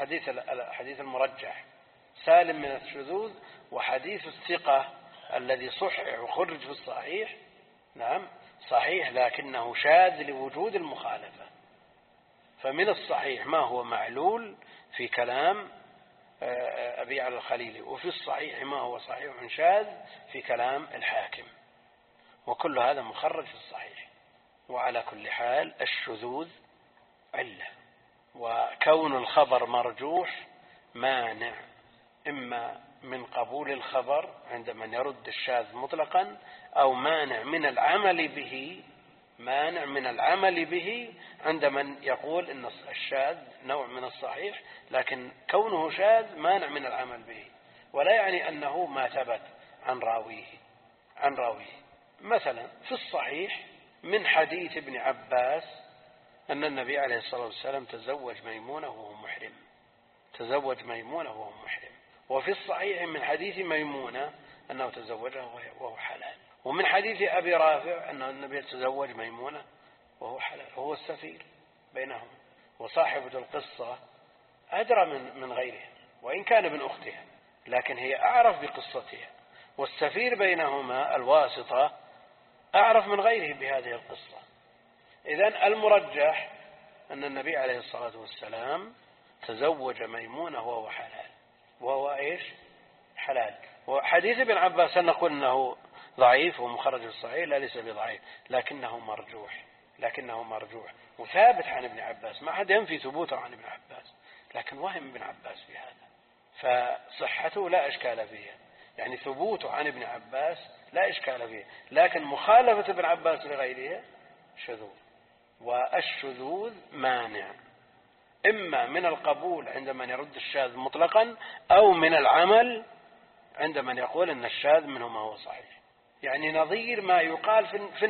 المرجح سالم من الشذوذ، وحديث الثقة الذي صحح وخرج في الصحيح نعم صحيح لكنه شاذ لوجود المخالفة. فمن الصحيح ما هو معلول في كلام أبي على الخليلي، وفي الصحيح ما هو صحيح شاذ في كلام الحاكم، وكل هذا مخرج في الصحيح. وعلى كل حال الشذوذ علة، وكون الخبر مرجوح مانع إما من قبول الخبر عند من يرد الشاذ مطلقا، أو مانع من العمل به عند من يقول إن الشاذ نوع من الصحيح، لكن كونه شاذ مانع من العمل به، ولا يعني أنه ما ثبت عن راويه. مثلا في الصحيح من حديث ابن عباس أن النبي عليه الصلاة والسلام تزوج ميمونة وهو محرم، وفي الصحيح من حديث ميمونة أنه تزوجها وهو حلال، ومن حديث أبي رافع أن النبي تزوج ميمونة وهو حلال، وهو السفير بينهم، وصاحبة القصة أدرى من غيرها وإن كان ابن أختها، لكن هي أعرف بقصتها، والسفير بينهما الواسطة أعرف من غيره بهذه القصة. إذن المرجح أن النبي عليه الصلاة والسلام تزوج ميمونة وهو حلال، وهو حلال. وحديث ابن عباس نقول أنه ضعيف ومخرج الصحيح، لا ليس بضعيف، لكنه مرجوح وثابت عن ابن عباس، ما أحد ينفي ثبوته عن ابن عباس، لكن وهم ابن عباس في هذا، فصحته لا إشكال فيها، يعني ثبوته عن ابن عباس لا إشكال فيه، لكن مخالفة ابن عباس لغيره شذوذ. والشذوذ مانع إما من القبول عند من يرد الشاذ مطلقا، أو من العمل عند من يقول أن الشاذ منه ما هو صحيح، يعني نظير ما يقال في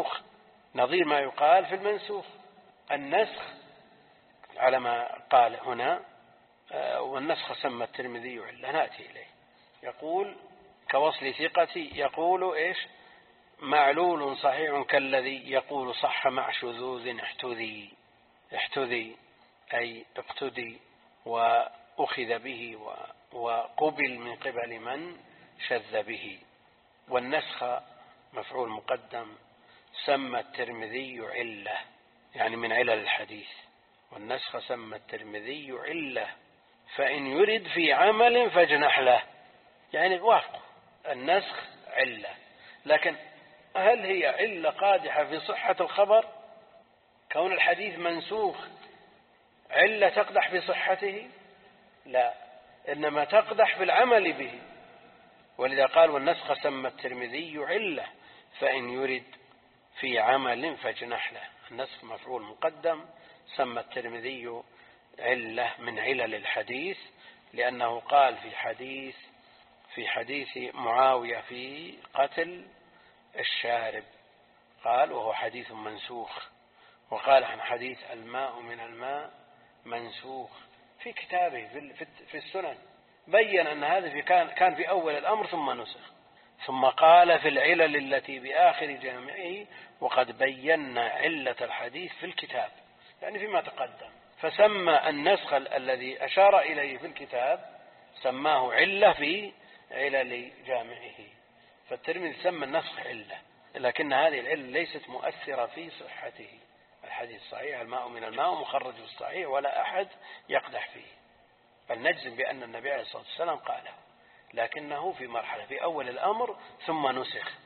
المنسوخ، النسخ على ما قال هنا، والنسخ سمى الترمذي علة، نأتي إليه. يقول كوصل ثقتي، يقول معلول صحيح كالذي يقول صح مع شذوذ احتذي أي اقتدي وأخذ به وقبل من قبل من شذ به. والنسخ مفعول مقدم، سمى الترمذي علة يعني من علل الحديث، والنسخ سمى الترمذي علة، فإن يرد في عمل فاجنح له، يعني وافق النسخ علة، لكن هل هي علة قادحة في صحة الخبر؟ كون الحديث منسوخ علة تقدح بصحته؟ لا، إنما تقدح بالعمل به. ولذا قال والنسخ سمى الترمذي علة فإن يرد في عمل فاجنح له. النسخ مفعول مقدم، سمى الترمذي علة من علل الحديث، لأنه قال في حديث معاوية في قتل الشارب، قال وهو حديث منسوخ. وقال عن حديث الماء من الماء منسوخ في كتابه في السنن، بين أن هذا كان في أول الأمر ثم نسخ. ثم قال في العلل التي بآخر جامعه وقد بينا علة الحديث في الكتاب، يعني فيما تقدم. فسمى النسخ الذي أشار إليه في الكتاب سماه علة في علل جامعه. فالترمذي سمى النسخ علة، لكن هذه العلة ليست مؤثرة في صحته. الحديث صحيح، الماء من الماء مخرج في الصحيح ولا أحد يقدح فيه، بل نجزم بأن النبي عليه الصلاة والسلام قاله، لكنه في مرحلة في أول الأمر ثم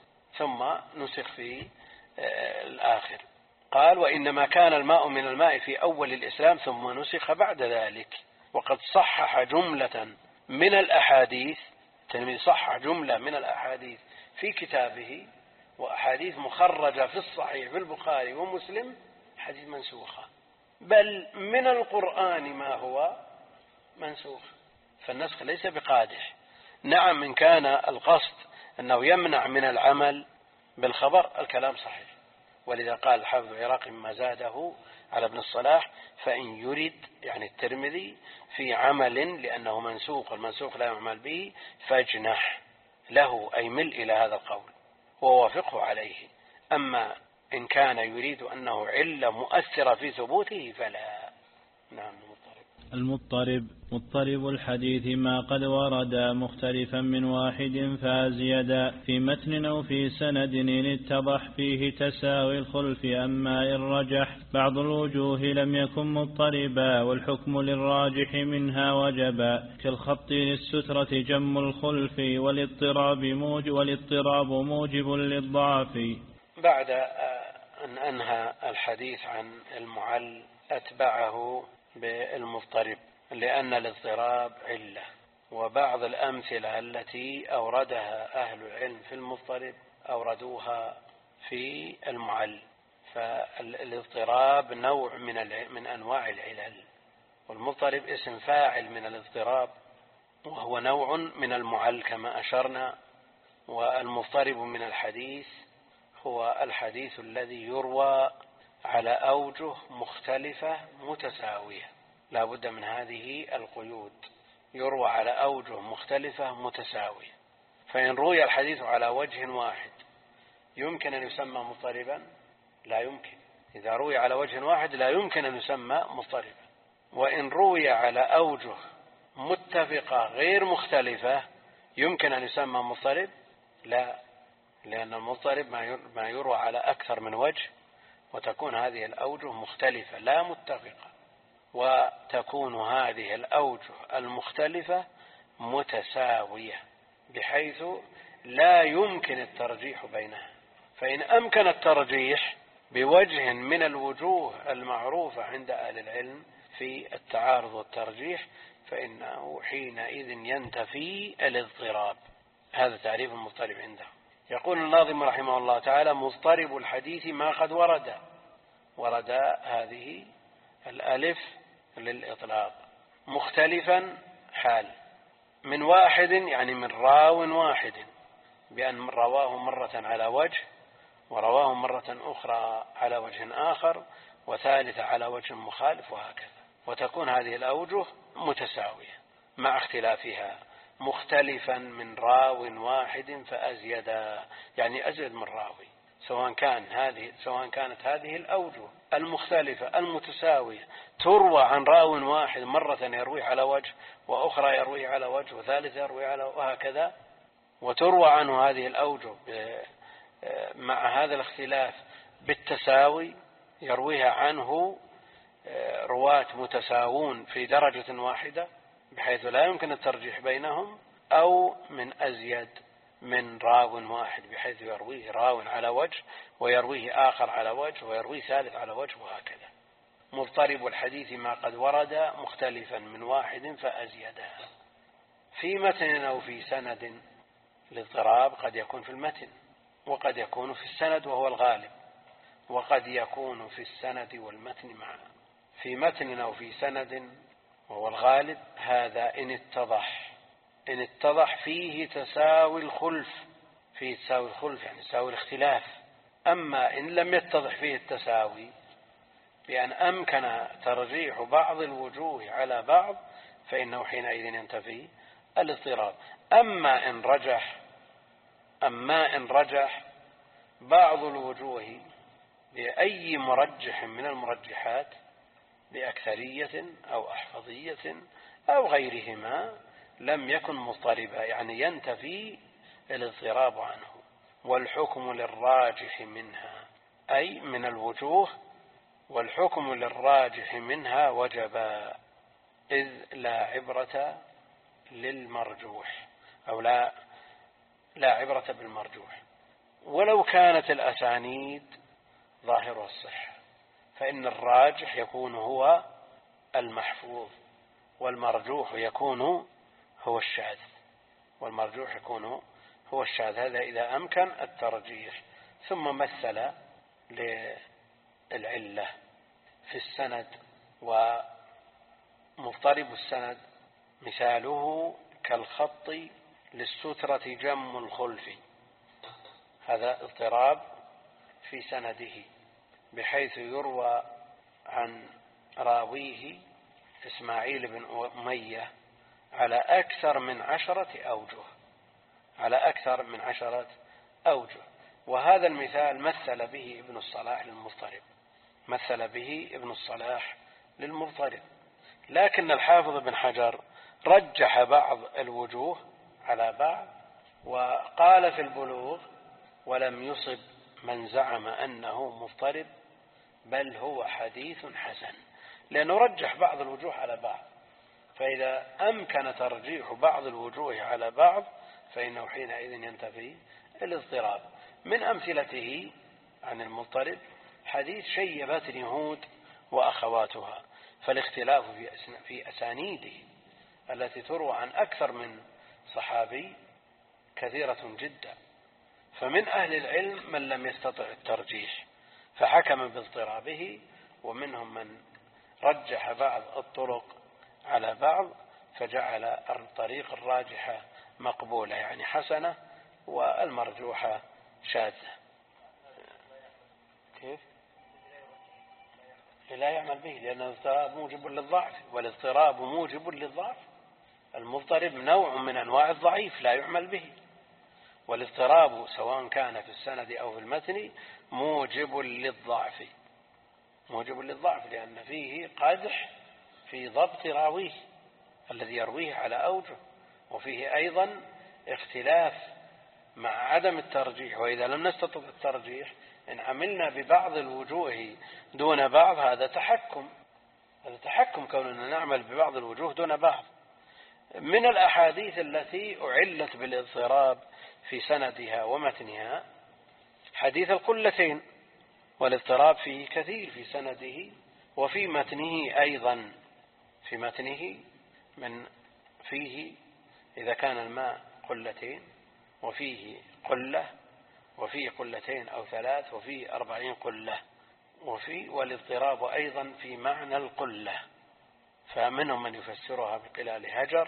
نسخ في الآخر. قال وإنما كان الماء من الماء في أول الإسلام ثم نسخ بعد ذلك. وقد صحح جملة من الأحاديث، الترمذي صحح جملة من الأحاديث في كتابه، وأحاديث مخرجة في الصحيح في البخاري ومسلم حديث منسوخة، بل من القرآن ما هو منسوخ. فالنسخ ليس بقادح. نعم إن كان القصد أنه يمنع من العمل بالخبر الكلام صحيح، ولذا قال الحافظ العراقي مما زاده على ابن الصلاح فإن يرد يعني الترمذي في عمل لأنه منسوق، المنسوق لا يعمل به فاجنح له أي مل إلى هذا القول ووافقه عليه. أما إن كان يريد أنه علة مؤثرة في ثبوته فلا. نعم. مضطرب الحديث ما قد ورد مختلفا من واحد فازيدا في متن أو في سند إن اتضح فيه تساوي الخلف. أما إن رجح بعض الوجوه لم يكن مضطربا والحكم للراجح منها وجبا، كالخط للسترة جم الخلف والاضطراب موجب للضعف. بعد أن أنهى الحديث عن المعل أتبعه بالمضطرب، لأن الاضطراب علة. وبعض الأمثلة التي أوردها أهل العلم في المضطرب أوردوها في المعل. فالاضطراب نوع من أنواع العلل، والمضطرب اسم فاعل من الاضطراب، وهو نوع من المعل كما أشرنا. والمضطرب من الحديث هو الحديث الذي يروى على أوجه مختلفة متساوية، لا بد من هذه القيود، يروى على أوجه مختلفة متساوية. فإن روي الحديث على وجه واحد يمكن أن يسمى مضطربا؟ لا يمكن. إذا روي على وجه واحد لا يمكن أن يسمى مضطربا. وإن روي على أوجه متفقة غير مختلفة يمكن أن يسمى مضطرب؟ لا، لأن المضطرب ما يروى على أكثر من وجه، وتكون هذه الأوجه مختلفة لا متفقة، وتكون هذه الأوجه المختلفة متساوية بحيث لا يمكن الترجيح بينها. فإن أمكن الترجيح بوجه من الوجوه المعروفة عند أهل العلم في التعارض والترجيح فإنه حينئذ ينتفي الاضطراب. هذا تعريف المضطرب عنده. يقول الناظم رحمه الله تعالى مضطرب الحديث ما قد ورد هذه الألف للإطلاق، مختلفا حال، من واحد يعني من راو واحد بأن رواه مرة على وجه ورواه مرة أخرى على وجه آخر وثالثة على وجه مخالف وهكذا. وتكون هذه الأوجه متساوية مع اختلافها. مختلفا من راو واحد فأزيدا يعني أزيد من راوي، سواء كانت هذه الأوجه المختلفة المتساوية تروى عن راو واحد مرة يروي على وجه وأخرى يروي على وجه وثالثة يروي على وهكذا، وتروى عنه هذه الأوجه مع هذا الاختلاف بالتساوي، يرويها عنه رواة متساوون في درجة واحدة بحيث لا يمكن الترجيح بينهم، أو من أزيد من راو واحد بحيث يرويه راو على وجه ويرويه آخر على وجه ويرويه ثالث على وجه وهكذا. مضطرب الحديث ما قد ورد مختلفا من واحد فأزيدها في متن أو في سند. الاضطراب قد يكون في المتن وقد يكون في السند وهو الغالب، وقد يكون في السند والمتن معا. في متن أو في سند وهو الغالب، هذا إن اتضح فيه تساوي الخلف، يعني تساوي الاختلاف. أما إن لم يتضح فيه التساوي بأن أمكن ترجيح بعض الوجوه على بعض، فإنه حينئذ ينتفي الاضطراب. أما إن رجح بعض الوجوه بأي مرجح من المرجحات بأكثرية أو أحفظية أو غيرهما، لم يكن مضطربا، يعني ينتفي الاضطراب عنه. والحكم للراجح منها، أي من الوجوه، والحكم للراجح منها وجبا، إذ لا عبرة للمرجوح، أو لا عبرة بالمرجوح. ولو كانت الأسانيد ظاهر الصحة، فإن الراجح يكون هو المحفوظ، والمرجوح يكون هو الشاذ. هذا إذا أمكن الترجيح. ثم مثل للعلة في السند. ومضطرب السند مثاله كالخط للسترة جم الخلف، هذا اضطراب في سنده، بحيث يروى عن راويه إسماعيل بن أمية على أكثر من 10 أوجه. وهذا المثال مثل به ابن الصلاح للمضطرب. لكن الحافظ بن حجر رجح بعض الوجوه على بعض، وقال في البلوغ: ولم يصب من زعم أنه مضطرب، بل هو حديث حسن، لأنه رجح بعض الوجوه على بعض. فإذا أمكن ترجيح بعض الوجوه على بعض، فإنه حينئذ ينتفي الاضطراب. من أمثلته عن المضطرب حديث شيبتني هود وأخواتها، فالاختلاف في أسانيده التي تروى عن أكثر من صحابي كثيرة جدا. فمن أهل العلم من لم يستطع الترجيح فحكم باضطرابه، ومنهم من رجح بعض الطرق على بعض فجعل الطريق الراجحة مقبولة، يعني حسنة، والمرجوحة شاذة. كيف؟ لا يعمل به، لأن الاضطراب موجب للضعف، والاضطراب موجب للضعف. المضطرب نوع من أنواع الضعيف لا يعمل به، والاضطراب سواء كان في السند أو في المتن موجب للضعف، لأن فيه قدح في ضبط راويه الذي يرويه على أوجه، وفيه أيضا اختلاف مع عدم الترجيح. وإذا لم نستطع الترجيح إن عملنا ببعض الوجوه دون بعض، هذا تحكم كوننا نعمل ببعض الوجوه دون بعض. من الأحاديث التي أعلت بالاضطراب في سندها ومتنها حديث القلتين، والاضطراب فيه كثير في سنده وفي متنه أيضا. في متنه فيه إذا كان الماء قلتين، وفيه قلة، وفيه قلتين أو 3، وفيه 40 قلة، والاضطراب أيضا في معنى القلة، فمنهم من يفسرها بقلال هجر،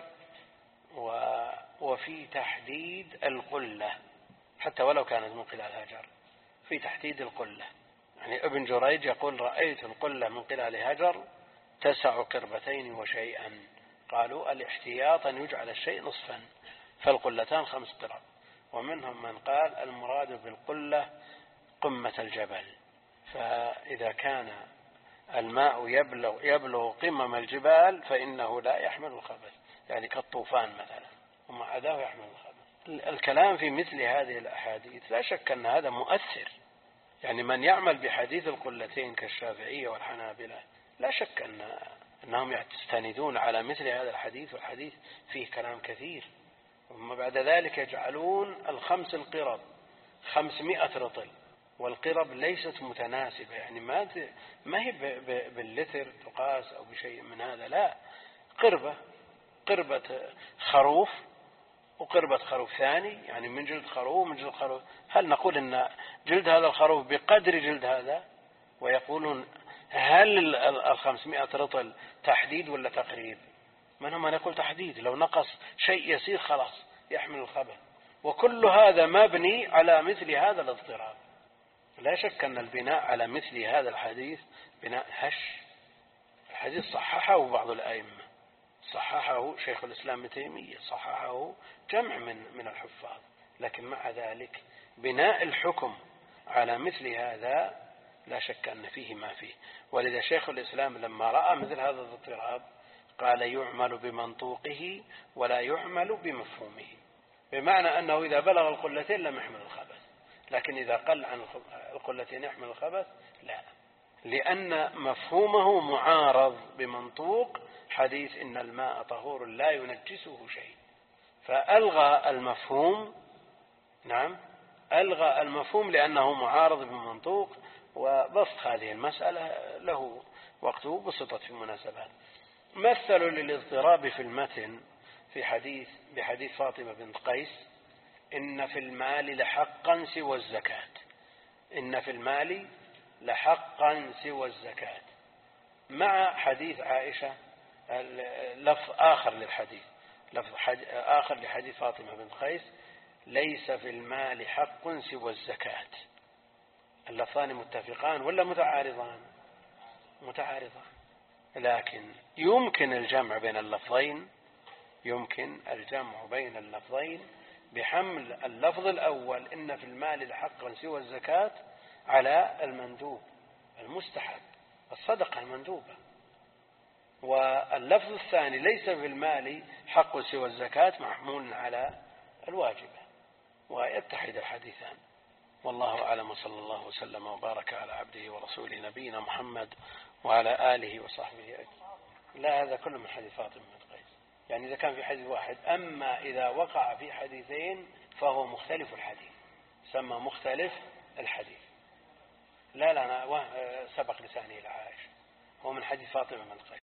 وفي تحديد القلة حتى ولو كانت من قلال هجر، في تحديد القلة. يعني ابن جريج يقول: رأيت القلة من قلال هجر تسع قربتين وشيئا. قالوا: الاحتياط أن يجعل الشيء نصفا، فالقلتان 5 قرب. ومنهم من قال: المراد بالقلة قمة الجبل، فإذا كان الماء يبلغ قمم الجبال فإنه لا يحمل الخبث، يعني كالطوفان مثلا، وما عداه يحمل الخبث. الكلام في مثل هذه الأحاديث لا شك أن هذا مؤثر، يعني من يعمل بحديث القلتين كالشافعية والحنابلة لا شك أنهم يستندون على مثل هذا الحديث، والحديث فيه كلام كثير. ثم بعد ذلك يجعلون 5 القرب 500 رطل، والقرب ليست متناسبة، يعني ما هي باللتر تقاس أو بشيء من هذا، لا، قربة خروف وقربة خروف ثاني، يعني من جلد خروف ومن جلد خروف. هل نقول أن جلد هذا الخروف بقدر جلد هذا؟ ويقولون هل 500 رطل تحديد ولا تقريب؟ من هم يقول تحديد، لو نقص شيء يسير خلاص يحمل الخبث، وكل هذا مبني على مثل هذا الاضطراب. لا شك أن البناء على مثل هذا الحديث بناء هش. الحديث صححه بعض الأئمة، صححه شيخ الإسلام ابن تيمية، صححه جمع من الحفاظ، لكن مع ذلك بناء الحكم على مثل هذا لا شك أن فيه ما فيه. ولذا شيخ الإسلام لما رأى مثل هذا الاضطراب قال يعمل بمنطوقه ولا يعمل بمفهومه، بمعنى أنه إذا بلغ القلتين لم يحمل الخبث، لكن إذا قل عن القلتين يحمل الخبث لا، لأن مفهومه معارض بمنطوق حديث إن الماء طهور لا ينجسه شيء، فألغى المفهوم. نعم، ألغى المفهوم لأنه معارض بمنطوق. وبسط هذه المسألة له وقته، بسطت في مناسبات. مثلوا للاضطراب في المتن بحديث فاطمة بنت قيس إن في المال لحقا سوى الزكاة، إن في المال لحقا سوى الزكاة، مع حديث عائشة لفظ آخر للحديث، لفظ آخر لحديث فاطمة بنت قيس ليس في المال حق سوى الزكاة. اللفظان متفقان ولا متعارضان؟ متعارضان، لكن يمكن الجمع بين اللفظين، يمكن الجمع بين اللفظين بحمل اللفظ الأول إن في المال لحقا سوى الزكاة على المندوب المستحب، الصدقة المندوبة، واللفظ الثاني ليس في المال حق سوى الزكاة محمول على الواجبة، ويتحد الحديثان. والله أعلم، وصلى الله وسلم وبارك على عبده ورسوله نبينا محمد وعلى آله وصحبه أجمعين. لا، هذا كله من حديث فاطمة بنت قيس، يعني إذا كان في حديث واحد. أما إذا وقع في حديثين فهو مختلف الحديث، سمى مختلف الحديث. لا أنا سبق لساني إلى عائشة، هو من حديث فاطمة بنت قيس.